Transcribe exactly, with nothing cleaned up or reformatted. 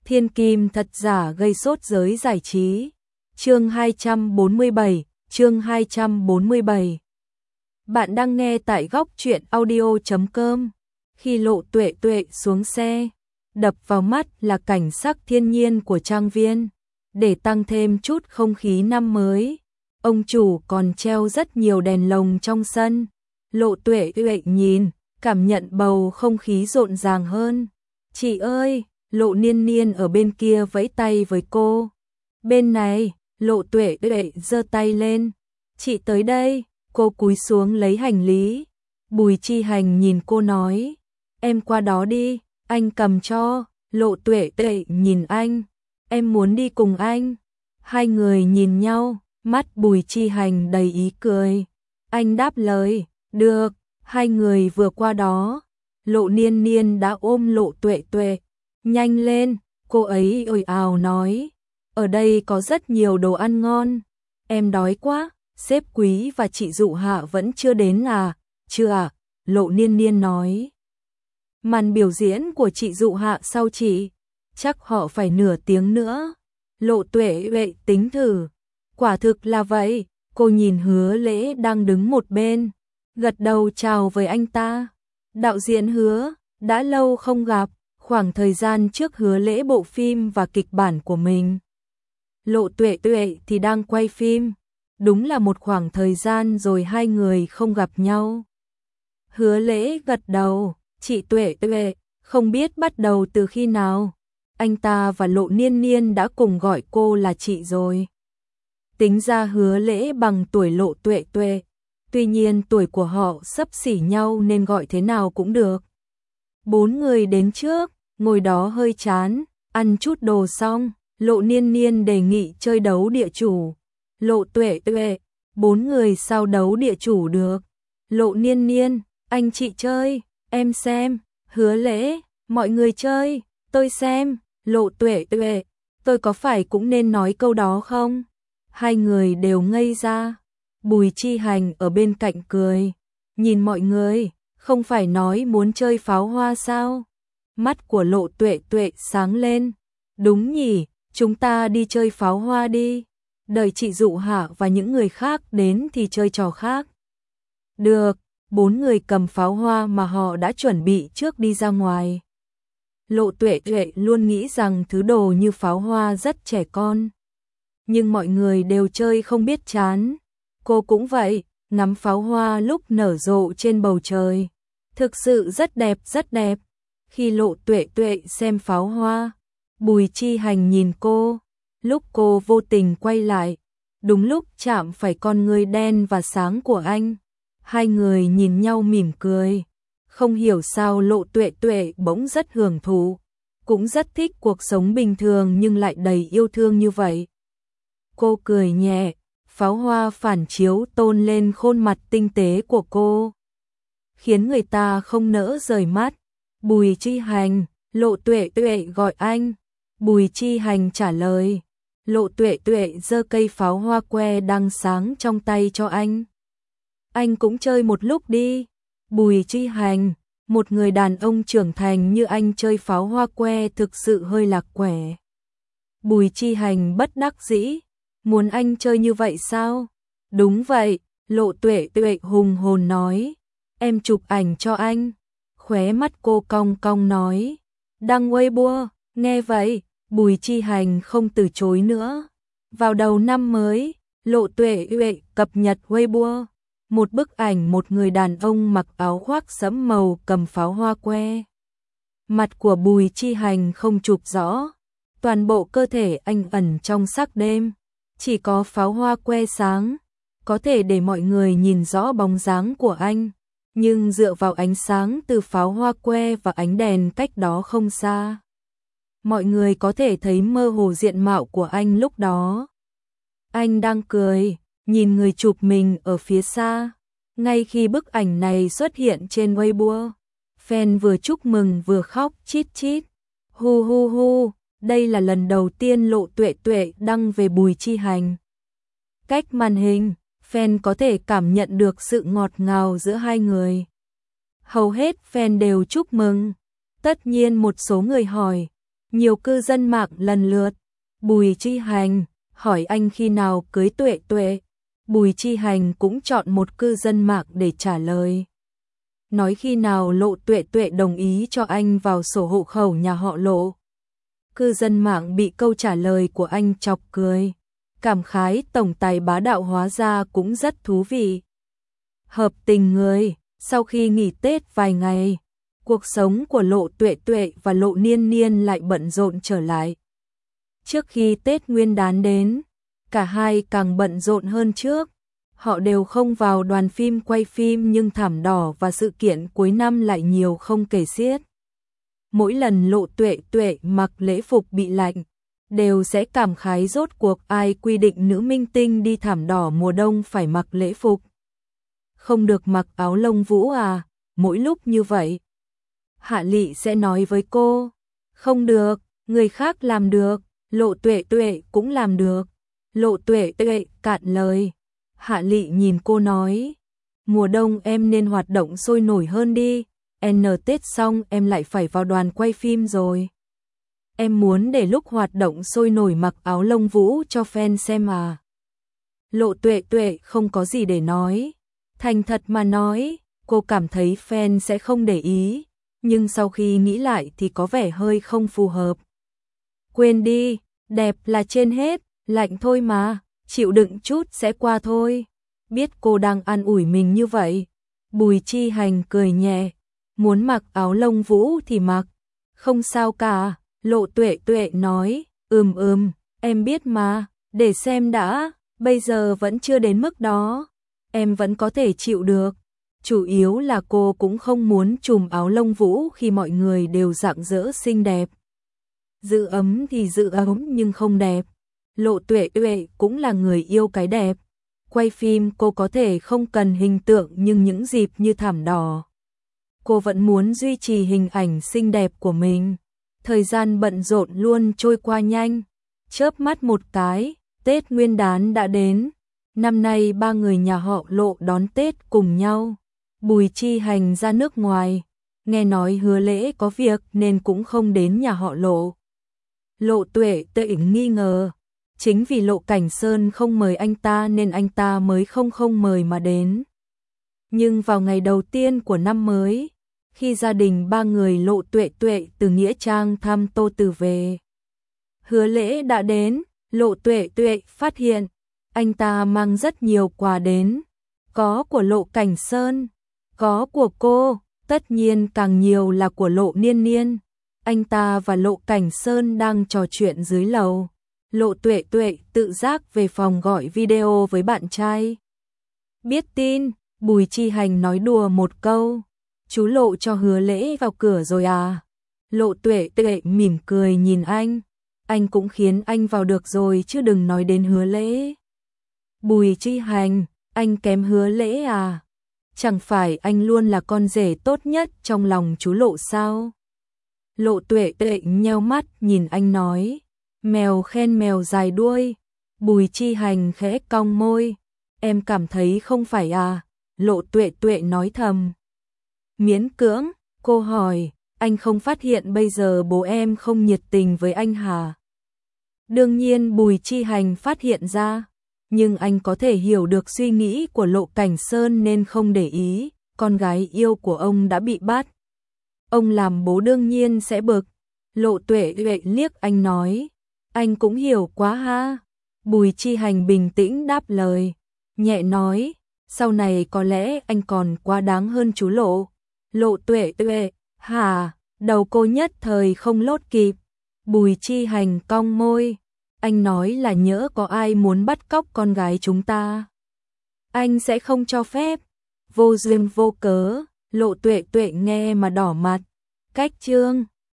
Thiên kim thật giả gây sốt giới giải trí. Chương hai trăm bốn mươi bảy, chương hai trăm bốn mươi bảy. Bạn đang nghe tại góc truyện audio chấm com. Khi Lộ Tuệ Tuệ xuống xe, đập vào mắt là cảnh sắc thiên nhiên của trang viên, để tăng thêm chút không khí năm mới. Ông chủ còn treo rất nhiều đèn lồng trong sân. Lộ Tuệ Tuệ nhìn, cảm nhận bầu không khí rộn ràng hơn. "Chị ơi!" Lộ Niên Niên ở bên kia vẫy tay với cô. "Bên này." Lộ Tuệ Tuệ giơ tay lên. "Chị tới đây." Cô cúi xuống lấy hành lý. Bùi Chi Hành nhìn cô nói, "Em qua đó đi, anh cầm cho." Lộ Tuệ Tuệ nhìn anh, "Em muốn đi cùng anh." Hai người nhìn nhau, mắt Bùi Chi Hành đầy ý cười. Anh đáp lời, "Được." Hai người vừa qua đó, Lộ Niên Niên đã ôm Lộ Tuệ Tuệ. "Nhanh lên." Cô ấy ồn ào nói, "Ở đây có rất nhiều đồ ăn ngon. Em đói quá." "Sếp Quý và chị Dụ Hạ vẫn chưa đến à?" "Chưa à?" Lộ Niên Niên nói. "Màn biểu diễn của chị Dụ Hạ sau chị? Chắc họ phải nửa tiếng nữa." Lộ Tuệ Tuệ tính thử. Quả thực là vậy. Cô nhìn Hứa Lễ đang đứng một bên, gật đầu chào với anh ta. "Đạo diễn Hứa, đã lâu không gặp." Khoảng thời gian trước Hứa Lễ bộ phim và kịch bản của mình, Lộ Tuệ Tuệ thì đang quay phim. Đúng là một khoảng thời gian rồi hai người không gặp nhau. Hứa Lễ gật đầu, "Chị Tuệ Tuệ, không biết bắt đầu từ khi nào." Anh ta và Lộ Niên Niên đã cùng gọi cô là chị rồi. Tính ra Hứa Lễ bằng tuổi Lộ Tuệ Tuệ, tuy nhiên tuổi của họ xấp xỉ nhau nên gọi thế nào cũng được. Bốn người đến trước, ngồi đó hơi chán, ăn chút đồ xong, Lộ Niên Niên đề nghị chơi đấu địa chủ. Lộ Tuệ Tuệ, "Bốn người sao đấu địa chủ được?" Lộ Niên Niên, "Anh chị chơi, em xem." Hứa Lễ, "Mọi người chơi, tôi xem." Lộ Tuệ Tuệ, "Tôi có phải cũng nên nói câu đó không?" Hai người đều ngây ra. Bùi Chi Hành ở bên cạnh cười, nhìn mọi người, "Không phải nói muốn chơi pháo hoa sao?" Mắt của Lộ Tuệ Tuệ sáng lên, "Đúng nhỉ, chúng ta đi chơi pháo hoa đi. Đợi chị Dụ Hạ và những người khác đến thì chơi trò khác." Được. Bốn người cầm pháo hoa mà họ đã chuẩn bị trước đi ra ngoài. Lộ Tuệ Tuệ luôn nghĩ rằng thứ đồ như pháo hoa rất trẻ con, nhưng mọi người đều chơi không biết chán. Cô cũng vậy, ngắm pháo hoa lúc nở rộ trên bầu trời. Thực sự rất đẹp, rất đẹp. Khi Lộ Tuệ Tuệ xem pháo hoa, Bùi Chi Hành nhìn cô. Lúc cô vô tình quay lại, đúng lúc chạm phải con ngươi đen và sáng của anh. Hai người nhìn nhau mỉm cười. Không hiểu sao Lộ Tuệ Tuệ bỗng rất hưởng thụ, cũng rất thích cuộc sống bình thường nhưng lại đầy yêu thương như vậy. Cô cười nhẹ, pháo hoa phản chiếu tôn lên khuôn mặt tinh tế của cô, khiến người ta không nỡ rời mắt. "Bùi Chi Hành." Lộ Tuệ Tuệ gọi anh. Bùi Chi Hành trả lời. Lộ Tuệ Tuệ giơ cây pháo hoa que đang sáng trong tay cho anh. "Anh cũng chơi một lúc đi." Bùi Chi Hành, một người đàn ông trưởng thành như anh chơi pháo hoa que thực sự hơi lạc quẻ. Bùi Chi Hành bất đắc dĩ, "Muốn anh chơi như vậy sao?" "Đúng vậy." Lộ Tuệ Tuệ hùng hồn nói, "Em chụp ảnh cho anh." Khóe mắt cô cong cong nói, "Đăng Weibo." Nghe vậy, Bùi Chi Hành không từ chối nữa. Vào đầu năm mới, Lộ Tuệ Tuệ cập nhật Weibo, một bức ảnh một người đàn ông mặc áo khoác sẫm màu cầm pháo hoa que. Mặt của Bùi Chi Hành không chụp rõ, toàn bộ cơ thể anh ẩn trong sắc đêm, chỉ có pháo hoa que sáng, có thể để mọi người nhìn rõ bóng dáng của anh, nhưng dựa vào ánh sáng từ pháo hoa que và ánh đèn cách đó không xa, mọi người có thể thấy mơ hồ diện mạo của anh lúc đó. Anh đang cười, nhìn người chụp mình ở phía xa. Ngay khi bức ảnh này xuất hiện trên Weibo, fan vừa chúc mừng vừa khóc chít chít. Hu hu hu, đây là lần đầu tiên Lộ Tuệ Tuệ đăng về Bùi Chi Hành. Cách màn hình, fan có thể cảm nhận được sự ngọt ngào giữa hai người. Hầu hết fan đều chúc mừng. Tất nhiên một số người hỏi, Nhiều cư dân mạng lần lượt. Bùi Chi Hành hỏi anh khi nào cưới Tuệ Tuệ. Bùi Chi Hành cũng chọn một cư dân mạng để trả lời. Nói khi nào Lộ Tuệ Tuệ đồng ý cho anh vào sổ hộ khẩu nhà họ Lộ. Cư dân mạng bị câu trả lời của anh chọc cười. Cảm khái tổng tài bá đạo hóa ra cũng rất thú vị. Hợp tình người, sau khi nghỉ Tết vài ngày, cuộc sống của Lộ Tuệ Tuệ và Lộ Niên Niên lại bận rộn trở lại. Trước khi Tết Nguyên đán đến, cả hai càng bận rộn hơn trước. Họ đều không vào đoàn phim quay phim nhưng thảm đỏ và sự kiện cuối năm lại nhiều không kể xiết. Mỗi lần Lộ Tuệ Tuệ mặc lễ phục bị lạnh, đều sẽ cảm khái rốt cuộc ai quy định nữ minh tinh đi thảm đỏ mùa đông phải mặc lễ phục. Không được mặc áo lông vũ à, mỗi lúc như vậy. Hạ Lị sẽ nói với cô, không được, người khác làm được, Lộ Tuệ Tuệ cũng làm được. Lộ Tuệ Tuệ cạn lời. Hạ Lị nhìn cô nói, mùa đông em nên hoạt động sôi nổi hơn đi, N Tết xong em lại phải vào đoàn quay phim rồi. Em muốn để lúc hoạt động sôi nổi mặc áo lông vũ cho fan xem à. Lộ Tuệ Tuệ không có gì để nói. Thành thật mà nói, cô cảm thấy fan sẽ không để ý, nhưng sau khi nghĩ lại thì có vẻ hơi không phù hợp. Quên đi, đẹp là trên hết, lạnh thôi mà, chịu đựng chút sẽ qua thôi. Biết cô đang an ủi mình như vậy, Bùi Chi Hành cười nhẹ, muốn mặc áo lông vũ thì mặc, không sao cả. Lộ Tuệ Tuệ nói, ừm ừm, em biết mà, để xem đã, bây giờ vẫn chưa đến mức đó, em vẫn có thể chịu được. Chủ yếu là cô cũng không muốn trùm áo lông vũ khi mọi người đều rạng rỡ xinh đẹp. Giữ ấm thì giữ ấm nhưng không đẹp. Lộ Tuệ Tuệ cũng là người yêu cái đẹp. Quay phim cô có thể không cần hình tượng nhưng những dịp như thảm đỏ, cô vẫn muốn duy trì hình ảnh xinh đẹp của mình. Thời gian bận rộn luôn trôi qua nhanh. Chớp mắt một cái, Tết Nguyên đán đã đến. Năm nay ba người nhà họ Lộ đón Tết cùng nhau. Bùi Chi Hành ra nước ngoài, nghe nói Hứa Lễ có việc nên cũng không đến nhà họ Lộ. Lộ Tuệ Tuệ nghi ngờ, chính vì Lộ Cảnh Sơn không mời anh ta nên anh ta mới không không mời mà đến. Nhưng vào ngày đầu tiên của năm mới, khi gia đình ba người Lộ Tuệ Tuệ từ Nghĩa Trang thăm Tô Tử về, Hứa Lễ đã đến. Lộ Tuệ Tuệ phát hiện anh ta mang rất nhiều quà đến, có của Lộ Cảnh Sơn, có của cô, tất nhiên càng nhiều là của Lộ Niên Niên. Anh ta và Lộ Cảnh Sơn đang trò chuyện dưới lầu. Lộ Tuệ Tuệ tự giác về phòng gọi video với bạn trai. Biết tin, Bùi Chi Hành nói đùa một câu, chú Lộ cho Hứa Lễ vào cửa rồi à? Lộ Tuệ Tuệ mỉm cười nhìn anh, anh cũng khiến anh vào được rồi chứ đừng nói đến Hứa Lễ. Bùi Chi Hành, anh kém Hứa Lễ à? Chẳng phải anh luôn là con rể tốt nhất trong lòng chú Lộ sao? Lộ Tuệ Tuệ nheo mắt nhìn anh nói, mèo khen mèo dài đuôi. Bùi Chi Hành khẽ cong môi, em cảm thấy không phải à? Lộ Tuệ Tuệ nói thầm. Miễn cưỡng, cô hỏi, anh không phát hiện bây giờ bố em không nhiệt tình với anh hả? Đương nhiên Bùi Chi Hành phát hiện ra, nhưng anh có thể hiểu được suy nghĩ của Lộ Cảnh Sơn nên không để ý, con gái yêu của ông đã bị bắt. Ông làm bố đương nhiên sẽ bực. Lộ Tuệ Tuệ liếc anh nói, anh cũng hiểu quá ha. Bùi Chi Hành bình tĩnh đáp lời, nhẹ nói, sau này có lẽ anh còn quá đáng hơn chú Lộ. Lộ Tuệ Tuệ, hả? Đầu cô nhất thời không lốt kịp. Bùi Chi Hành cong môi, anh nói là nhỡ có ai muốn bắt cóc con gái chúng ta, anh sẽ không cho phép. Vô duyên vô cớ, Lộ Tuệ Tuệ nghe mà đỏ mặt. Cách chương